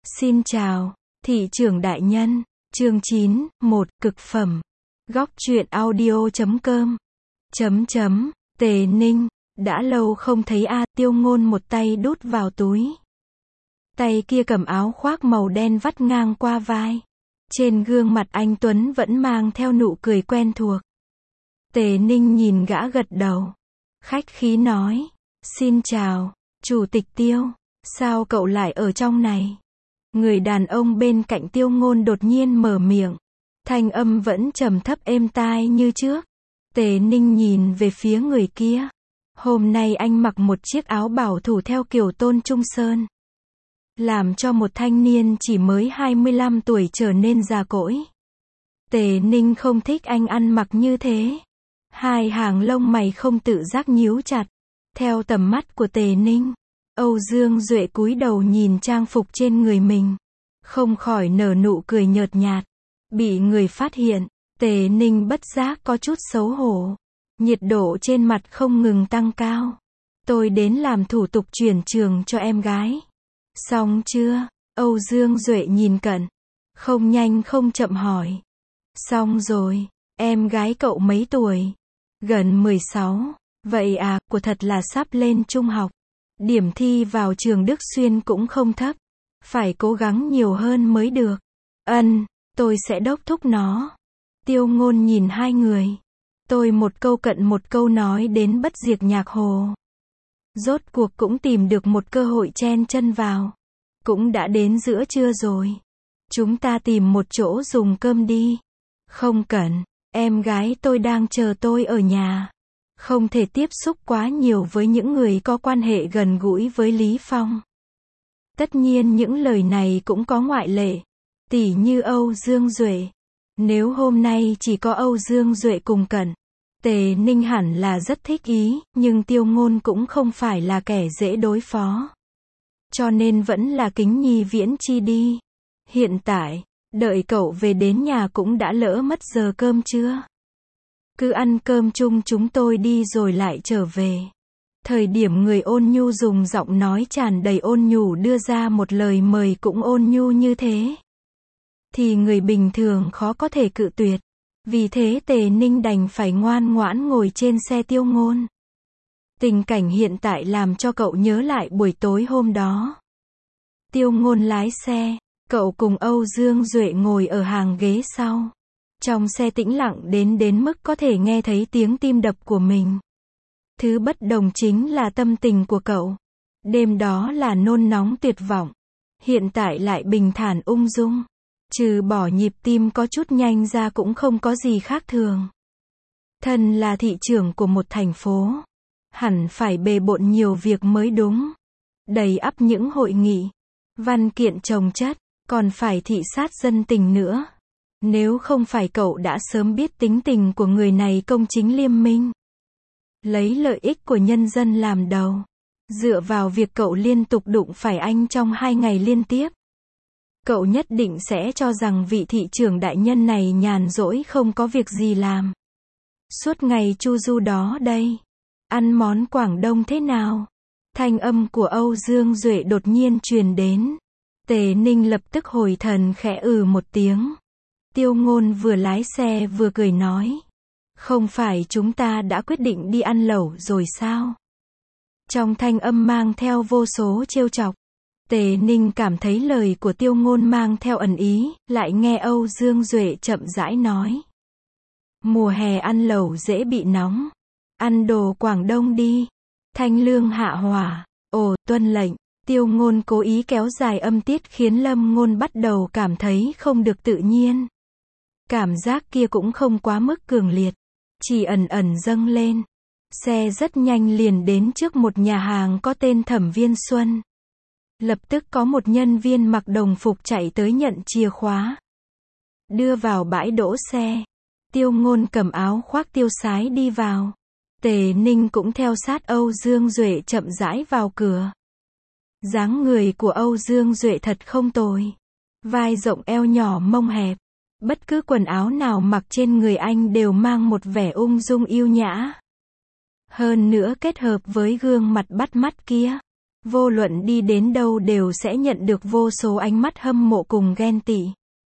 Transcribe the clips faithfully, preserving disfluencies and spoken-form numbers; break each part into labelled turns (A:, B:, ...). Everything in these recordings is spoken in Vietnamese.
A: Xin chào, thị trưởng đại nhân. Chương chín, một, cực phẩm. Góc truyện audio chấm com. Chấm chấm, Tề Ninh, đã lâu không thấy a, Tiêu Ngôn một tay đút vào túi. Tay kia cầm áo khoác màu đen vắt ngang qua vai. Trên gương mặt anh Tuấn vẫn mang theo nụ cười quen thuộc. Tề Ninh nhìn gã gật đầu. Khách khí nói, xin chào, Chủ tịch Tiêu, sao cậu lại ở trong này? Người đàn ông bên cạnh Tiêu Ngôn đột nhiên mở miệng. Thanh âm vẫn trầm thấp êm tai như trước. Tề Ninh nhìn về phía người kia. Hôm nay anh mặc một chiếc áo bảo thủ theo kiểu Tôn Trung Sơn. Làm cho một thanh niên chỉ mới hai mươi lăm tuổi trở nên già cỗi. Tề Ninh không thích anh ăn mặc như thế. Hai hàng lông mày không tự giác nhíu chặt. Theo tầm mắt của Tề Ninh, Âu Dương Duệ cúi đầu nhìn trang phục trên người mình. Không khỏi nở nụ cười nhợt nhạt. Bị người phát hiện, Tề Ninh bất giác có chút xấu hổ. Nhiệt độ trên mặt không ngừng tăng cao. Tôi đến làm thủ tục chuyển trường cho em gái. Xong chưa? Âu Dương Duệ nhìn cận. Không nhanh không chậm hỏi. Xong rồi. Em gái cậu mấy tuổi? Gần mười sáu. Vậy à, của thật là sắp lên trung học. Điểm thi vào trường Đức Xuyên cũng không thấp. Phải cố gắng nhiều hơn mới được. Ân, tôi sẽ đốc thúc nó. Tiêu Ngôn nhìn hai người. Tôi một câu cận một câu nói đến bất diệt nhạc hồ. Rốt cuộc cũng tìm được một cơ hội chen chân vào. Cũng đã đến giữa trưa rồi. Chúng ta tìm một chỗ dùng cơm đi. Không cần, em gái tôi đang chờ tôi ở nhà. Không thể tiếp xúc quá nhiều với những người có quan hệ gần gũi với Lý Phong. Tất nhiên những lời này cũng có ngoại lệ. Tỉ như Âu Dương Duệ. Nếu hôm nay chỉ có Âu Dương Duệ cùng cận, Tề Ninh hẳn là rất thích ý, nhưng Tiêu Ngôn cũng không phải là kẻ dễ đối phó. Cho nên vẫn là kính nhi viễn chi đi. Hiện tại, đợi cậu về đến nhà cũng đã lỡ mất giờ cơm trưa. Cứ ăn cơm chung chúng tôi đi rồi lại trở về. Thời điểm người ôn nhu dùng giọng nói tràn đầy ôn nhu đưa ra một lời mời cũng ôn nhu như thế, thì người bình thường khó có thể cự tuyệt. Vì thế Tề Ninh đành phải ngoan ngoãn ngồi trên xe Tiêu Ngôn. Tình cảnh hiện tại làm cho cậu nhớ lại buổi tối hôm đó. Tiêu Ngôn lái xe, cậu cùng Âu Dương Duệ ngồi ở hàng ghế sau. Trong xe tĩnh lặng đến đến mức có thể nghe thấy tiếng tim đập của mình. Thứ bất đồng chính là tâm tình của cậu. Đêm đó là nôn nóng tuyệt vọng. Hiện tại lại bình thản ung dung. Trừ bỏ nhịp tim có chút nhanh ra cũng không có gì khác thường. Thân là thị trưởng của một thành phố. Hẳn phải bề bộn nhiều việc mới đúng. Đầy ắp những hội nghị. Văn kiện chồng chất. Còn phải thị sát dân tình nữa. Nếu không phải cậu đã sớm biết tính tình của người này công chính liêm minh. Lấy lợi ích của nhân dân làm đầu. Dựa vào việc cậu liên tục đụng phải anh trong hai ngày liên tiếp. Cậu nhất định sẽ cho rằng vị thị trưởng đại nhân này nhàn rỗi không có việc gì làm. Suốt ngày chu du đó đây. Ăn món Quảng Đông thế nào? Thanh âm của Âu Dương Duệ đột nhiên truyền đến. Tề Ninh lập tức hồi thần khẽ ừ một tiếng. Tiêu Ngôn vừa lái xe vừa cười nói. Không phải chúng ta đã quyết định đi ăn lẩu rồi sao? Trong thanh âm mang theo vô số trêu chọc. Tề Ninh cảm thấy lời của Tiêu Ngôn mang theo ẩn ý, lại nghe Âu Dương Duệ chậm rãi nói. Mùa hè ăn lẩu dễ bị nóng. Ăn đồ Quảng Đông đi. Thanh lương hạ hỏa. Ồ, tuân lệnh. Tiêu Ngôn cố ý kéo dài âm tiết khiến Lâm Ngôn bắt đầu cảm thấy không được tự nhiên. Cảm giác kia cũng không quá mức cường liệt. Chỉ ẩn ẩn dâng lên. Xe rất nhanh liền đến trước một nhà hàng có tên Thẩm Viên Xuân. Lập tức có một nhân viên mặc đồng phục chạy tới nhận chìa khóa. Đưa vào bãi đỗ xe. Tiêu Ngôn cầm áo khoác tiêu sái đi vào. Tề Ninh cũng theo sát Âu Dương Duệ chậm rãi vào cửa. Dáng người của Âu Dương Duệ thật không tồi. Vai rộng eo nhỏ mông hẹp. Bất cứ quần áo nào mặc trên người anh đều mang một vẻ ung dung yêu nhã. Hơn nữa kết hợp với gương mặt bắt mắt kia. Vô luận đi đến đâu đều sẽ nhận được vô số ánh mắt hâm mộ cùng ghen tị.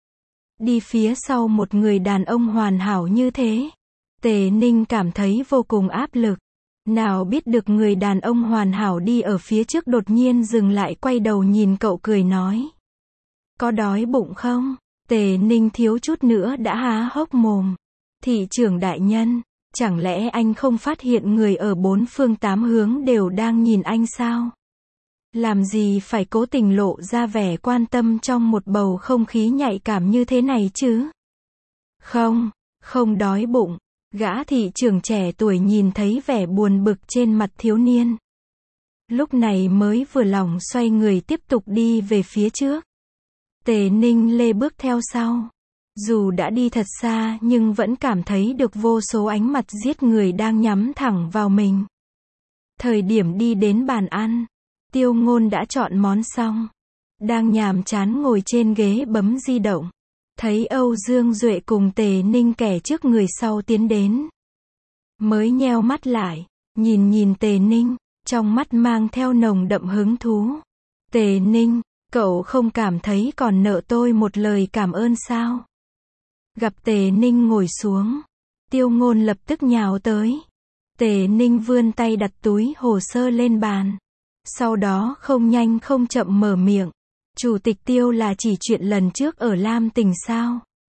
A: Đi phía sau một người đàn ông hoàn hảo như thế, Tề Ninh cảm thấy vô cùng áp lực. Nào biết được người đàn ông hoàn hảo đi ở phía trước đột nhiên dừng lại quay đầu nhìn cậu cười nói. Có đói bụng không? Tề Ninh thiếu chút nữa đã há hốc mồm. Thị trưởng đại nhân, chẳng lẽ anh không phát hiện người ở bốn phương tám hướng đều đang nhìn anh sao? Làm gì phải cố tình lộ ra vẻ quan tâm trong một bầu không khí nhạy cảm như thế này chứ? Không, không đói bụng. Gã thị trưởng trẻ tuổi nhìn thấy vẻ buồn bực trên mặt thiếu niên. Lúc này mới vừa lòng xoay người tiếp tục đi về phía trước. Tề Ninh lê bước theo sau. Dù đã đi thật xa nhưng vẫn cảm thấy được vô số ánh mặt giết người đang nhắm thẳng vào mình. Thời điểm đi đến bàn ăn, Tiêu Ngôn đã chọn món xong. Đang nhàm chán ngồi trên ghế bấm di động. Thấy Âu Dương Duệ cùng Tề Ninh kẻ trước người sau tiến đến. Mới nheo mắt lại, nhìn nhìn Tề Ninh, trong mắt mang theo nồng đậm hứng thú. Tề Ninh, cậu không cảm thấy còn nợ tôi một lời cảm ơn sao? Gặp Tề Ninh ngồi xuống, Tiêu Ngôn lập tức nhào tới. Tề Ninh vươn tay đặt túi hồ sơ lên bàn. Sau đó không nhanh không chậm mở miệng. Chủ tịch Tiêu là chỉ chuyện lần trước ở Lam Tỉnh sao?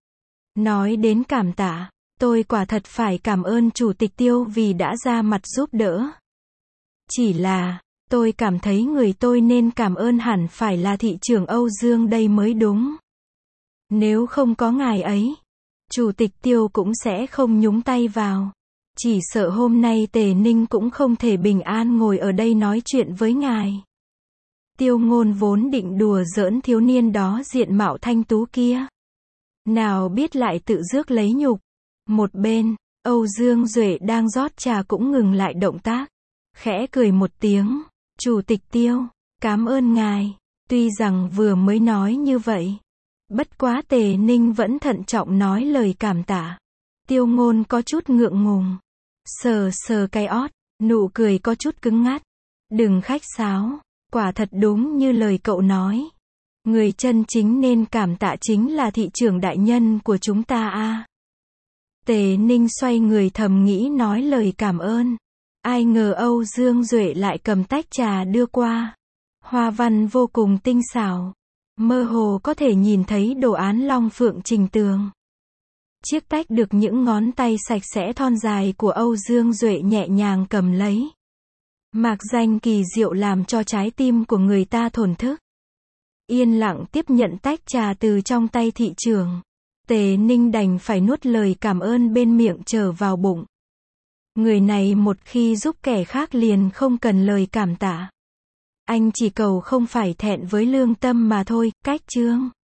A: Nói đến cảm tạ, tôi quả thật phải cảm ơn Chủ tịch Tiêu vì đã ra mặt giúp đỡ. Chỉ là, tôi cảm thấy người tôi nên cảm ơn hẳn phải là thị trưởng Âu Dương đây mới đúng. Nếu không có ngài ấy, Chủ tịch Tiêu cũng sẽ không nhúng tay vào. Chỉ sợ hôm nay Tề Ninh cũng không thể bình an ngồi ở đây nói chuyện với ngài. Tiêu Ngôn vốn định đùa giỡn thiếu niên đó diện mạo thanh tú kia. Nào biết lại tự rước lấy nhục. Một bên, Âu Dương Duệ đang rót trà cũng ngừng lại động tác. Khẽ cười một tiếng. Chủ tịch Tiêu, cảm ơn ngài. Tuy rằng vừa mới nói như vậy. Bất quá Tề Ninh vẫn thận trọng nói lời cảm tạ. Tiêu Ngôn có chút ngượng ngùng. Sờ sờ cái ót, nụ cười có chút cứng ngắt. Đừng khách sáo. Quả thật đúng như lời cậu nói. Người chân chính nên cảm tạ chính là thị trưởng đại nhân của chúng ta a. Tề Ninh xoay người thầm nghĩ nói lời cảm ơn. Ai ngờ Âu Dương Duệ lại cầm tách trà đưa qua. Hoa văn vô cùng tinh xảo. Mơ hồ có thể nhìn thấy đồ án long phượng trình tường. Chiếc tách được những ngón tay sạch sẽ thon dài của Âu Dương Duệ nhẹ nhàng cầm lấy. Mạc danh kỳ diệu làm cho trái tim của người ta thổn thức. Yên lặng tiếp nhận tách trà từ trong tay thị trưởng. Tề Ninh đành phải nuốt lời cảm ơn bên miệng trở vào bụng. Người này một khi giúp kẻ khác liền không cần lời cảm tạ. Anh chỉ cầu không phải thẹn với lương tâm mà thôi, cách chương.